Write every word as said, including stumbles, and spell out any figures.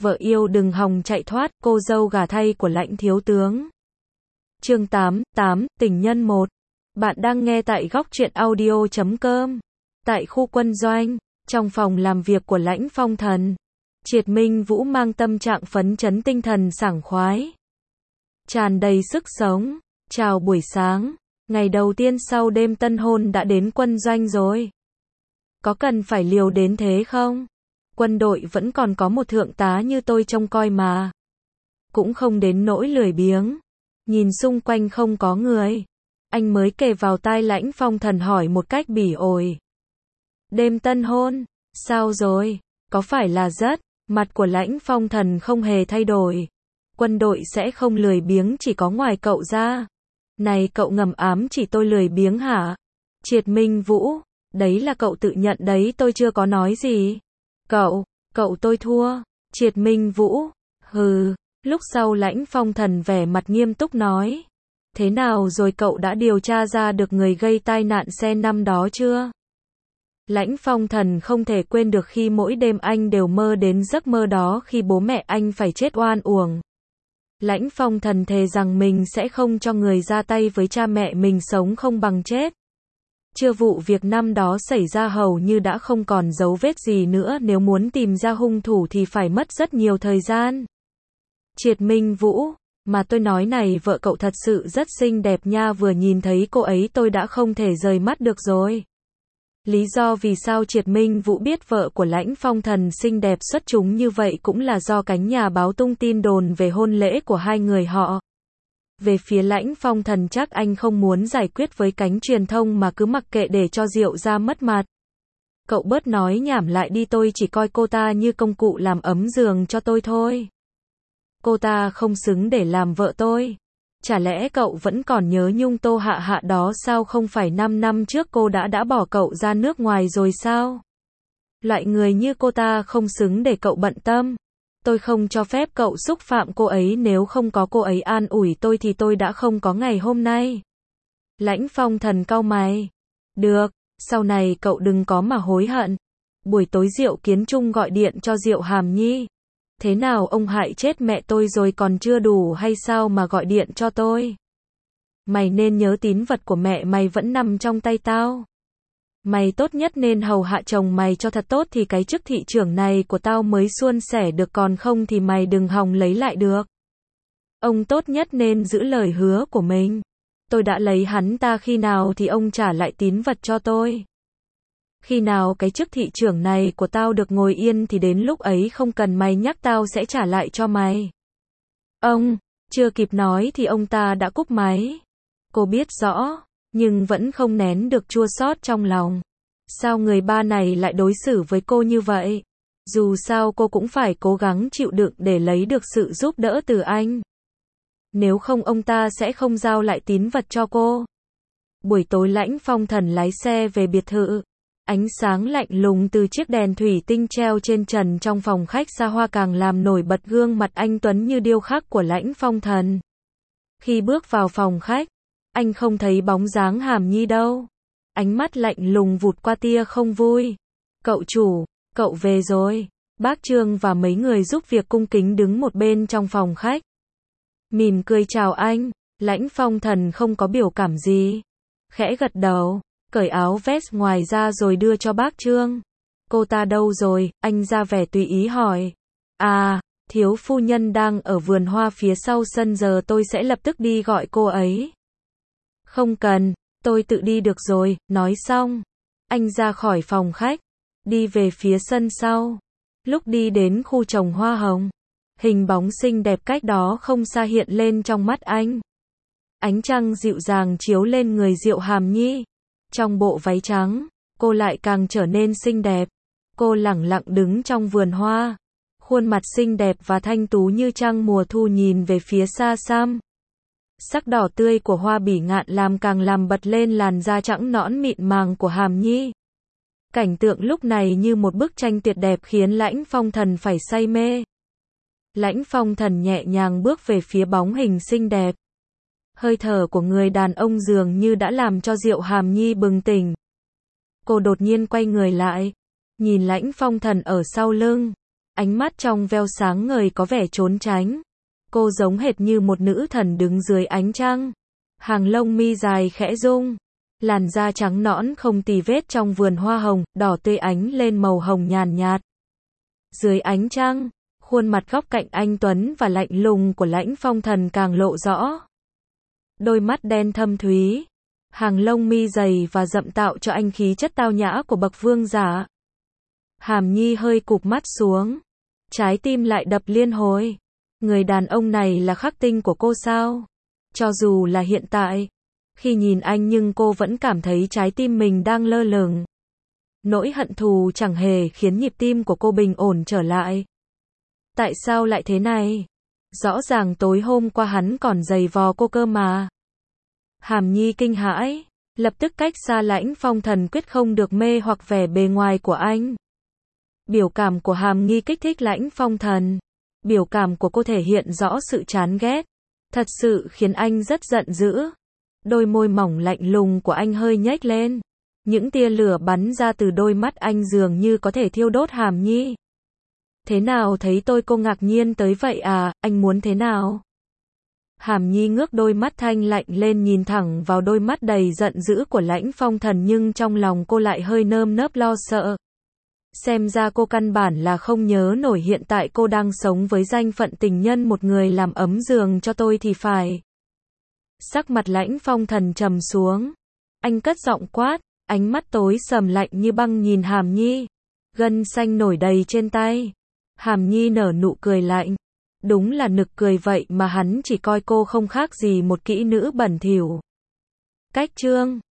vợ yêu đừng hòng chạy thoát, cô dâu gả thay của Lãnh thiếu tướng. Chương tám, tám, tình nhân một. Bạn đang nghe tại góc truyện audio chấm com. Tại khu quân doanh, trong phòng làm việc của Lãnh Phong Thần, Triệt Minh Vũ mang tâm trạng phấn chấn, tinh thần sảng khoái, tràn đầy sức sống. Chào buổi sáng, ngày đầu tiên sau đêm tân hôn đã đến quân doanh rồi. Có cần phải liều đến thế không? Quân đội vẫn còn có một thượng tá như tôi trông coi mà. Cũng không đến nỗi lười biếng. Nhìn xung quanh không có người, anh mới kề vào tai Lãnh Phong Thần hỏi một cách bỉ ổi. Đêm tân hôn, sao rồi? Có phải là rất? Mặt của Lãnh Phong Thần không hề thay đổi. Quân đội sẽ không lười biếng chỉ có ngoài cậu ra. Này cậu ngầm ám chỉ tôi lười biếng hả? Triệt Minh Vũ, đấy là cậu tự nhận đấy, tôi chưa có nói gì. Cậu, cậu tôi thua. Triệt Minh Vũ, hừ. Lúc sau Lãnh Phong Thần vẻ mặt nghiêm túc nói. Thế nào rồi, cậu đã điều tra ra được người gây tai nạn xe năm đó chưa? Lãnh Phong Thần không thể quên được khi mỗi đêm anh đều mơ đến giấc mơ đó khi bố mẹ anh phải chết oan uổng. Lãnh Phong Thần thề rằng mình sẽ không cho người ra tay với cha mẹ mình sống không bằng chết. Chưa vụ việc năm đó xảy ra hầu như đã không còn dấu vết gì nữa, nếu muốn tìm ra hung thủ thì phải mất rất nhiều thời gian. Triệt Minh Vũ, mà tôi nói này, vợ cậu thật sự rất xinh đẹp nha, vừa nhìn thấy cô ấy tôi đã không thể rời mắt được rồi. Lý do vì sao Triệt Minh Vũ biết vợ của Lãnh Phong Thần xinh đẹp xuất chúng như vậy cũng là do cánh nhà báo tung tin đồn về hôn lễ của hai người họ. Về phía Lãnh Phong Thần chắc anh không muốn giải quyết với cánh truyền thông mà cứ mặc kệ để cho Diệu ra mất mặt. Cậu bớt nói nhảm lại đi, tôi chỉ coi cô ta như công cụ làm ấm giường cho tôi thôi. Cô ta không xứng để làm vợ tôi. Chả lẽ cậu vẫn còn nhớ Nhung Tô Hạ Hạ đó sao? Không phải năm năm trước cô đã đã bỏ cậu ra nước ngoài rồi sao? Loại người như cô ta không xứng để cậu bận tâm. Tôi không cho phép cậu xúc phạm cô ấy, nếu không có cô ấy an ủi tôi thì tôi đã không có ngày hôm nay. Lãnh Phong Thần cau mày. Được, sau này cậu đừng có mà hối hận. Buổi tối Diệu Kiến Trung gọi điện cho Diệu Hàm Nhi. Thế nào, ông hại chết mẹ tôi rồi còn chưa đủ hay sao mà gọi điện cho tôi? Mày nên nhớ tín vật của mẹ mày vẫn nằm trong tay tao. Mày tốt nhất nên hầu hạ chồng mày cho thật tốt thì cái chức thị trưởng này của tao mới suôn sẻ được, còn không thì mày đừng hòng lấy lại được. Ông tốt nhất nên giữ lời hứa của mình. Tôi đã lấy hắn ta khi nào thì ông trả lại tín vật cho tôi. Khi nào cái chức thị trưởng này của tao được ngồi yên thì đến lúc ấy không cần mày nhắc tao sẽ trả lại cho mày. Ông, chưa kịp nói thì ông ta đã cúp máy. Cô biết rõ, nhưng vẫn không nén được chua xót trong lòng. Sao người ba này lại đối xử với cô như vậy? Dù sao cô cũng phải cố gắng chịu đựng để lấy được sự giúp đỡ từ anh. Nếu không ông ta sẽ không giao lại tín vật cho cô. Buổi tối Lãnh Phong Thần lái xe về biệt thự. Ánh sáng lạnh lùng từ chiếc đèn thủy tinh treo trên trần trong phòng khách xa hoa càng làm nổi bật gương mặt anh tuấn như điêu khắc của Lãnh Phong Thần. Khi bước vào phòng khách, anh không thấy bóng dáng Hàm Nhi đâu. Ánh mắt lạnh lùng vụt qua tia không vui. Cậu chủ, cậu về rồi. Bác Trương và mấy người giúp việc cung kính đứng một bên trong phòng khách. Mỉm cười chào anh. Lãnh Phong Thần không có biểu cảm gì. Khẽ gật đầu. Cởi áo vest ngoài ra rồi đưa cho bác Trương. Cô ta đâu rồi? Anh ra vẻ tùy ý hỏi. À, thiếu phu nhân đang ở vườn hoa phía sau sân, giờ tôi sẽ lập tức đi gọi cô ấy. Không cần, tôi tự đi được rồi. Nói xong, anh ra khỏi phòng khách, đi về phía sân sau. Lúc đi đến khu trồng hoa hồng, hình bóng xinh đẹp cách đó không xa hiện lên trong mắt anh. Ánh trăng dịu dàng chiếu lên người Diệu Hàm Nhi. Trong bộ váy trắng, cô lại càng trở nên xinh đẹp. Cô lẳng lặng đứng trong vườn hoa, khuôn mặt xinh đẹp và thanh tú như trăng mùa thu nhìn về phía xa xăm. Sắc đỏ tươi của hoa bỉ ngạn làm càng làm bật lên làn da trắng nõn mịn màng của Hàm Nhi. Cảnh tượng lúc này như một bức tranh tuyệt đẹp khiến Lãnh Phong Thần phải say mê. Lãnh Phong Thần nhẹ nhàng bước về phía bóng hình xinh đẹp. Hơi thở của người đàn ông dường như đã làm cho Diệu Hàm Nhi bừng tỉnh. Cô đột nhiên quay người lại, nhìn Lãnh Phong Thần ở sau lưng. ánh mắt trong veo sáng ngời có vẻ trốn tránh. Cô giống hệt như một nữ thần đứng dưới ánh trăng. Hàng lông mi dài khẽ rung. Làn da trắng nõn không tì vết trong vườn hoa hồng, đỏ tươi ánh lên màu hồng nhàn nhạt. Dưới ánh trăng, khuôn mặt góc cạnh anh tuấn và lạnh lùng của Lãnh Phong Thần càng lộ rõ. Đôi mắt đen thâm thúy, hàng lông mi dày và rậm tạo cho anh khí chất tao nhã của bậc vương giả. Hàm Nhi hơi cụp mắt xuống, trái tim lại đập liên hồi. Người đàn ông này là khắc tinh của cô sao? Cho dù là hiện tại, khi nhìn anh nhưng cô vẫn cảm thấy trái tim mình đang lơ lửng. Nỗi hận thù chẳng hề khiến nhịp tim của cô bình ổn trở lại. Tại sao lại thế này? Rõ ràng tối hôm qua hắn còn giày vò cô cơ mà. Hàm Nhi kinh hãi, lập tức cách xa Lãnh Phong Thần, quyết không được mê hoặc vẻ bề ngoài của anh. Biểu cảm của Hàm Nhi kích thích Lãnh Phong Thần. Biểu cảm của cô thể hiện rõ sự chán ghét, thật sự khiến anh rất giận dữ. Đôi môi mỏng lạnh lùng của anh hơi nhếch lên. Những tia lửa bắn ra từ đôi mắt anh dường như có thể thiêu đốt Hàm Nhi. Thế nào thấy tôi cô ngạc nhiên tới vậy à, anh muốn thế nào? Hàm Nhi ngước đôi mắt thanh lạnh lên nhìn thẳng vào đôi mắt đầy giận dữ của Lãnh Phong Thần, nhưng trong lòng cô lại hơi nơm nớp lo sợ. Xem ra cô căn bản là không nhớ nổi hiện tại cô đang sống với danh phận tình nhân một người làm ấm giường cho tôi thì phải. Sắc mặt Lãnh Phong Thần trầm xuống. Anh cất giọng quát, ánh mắt tối sầm lạnh như băng nhìn Hàm Nhi. Gân xanh nổi đầy trên tay. Hàm Nhi nở nụ cười lạnh. Đúng là nực cười vậy mà hắn chỉ coi cô không khác gì một kỹ nữ bẩn thỉu. Cách chương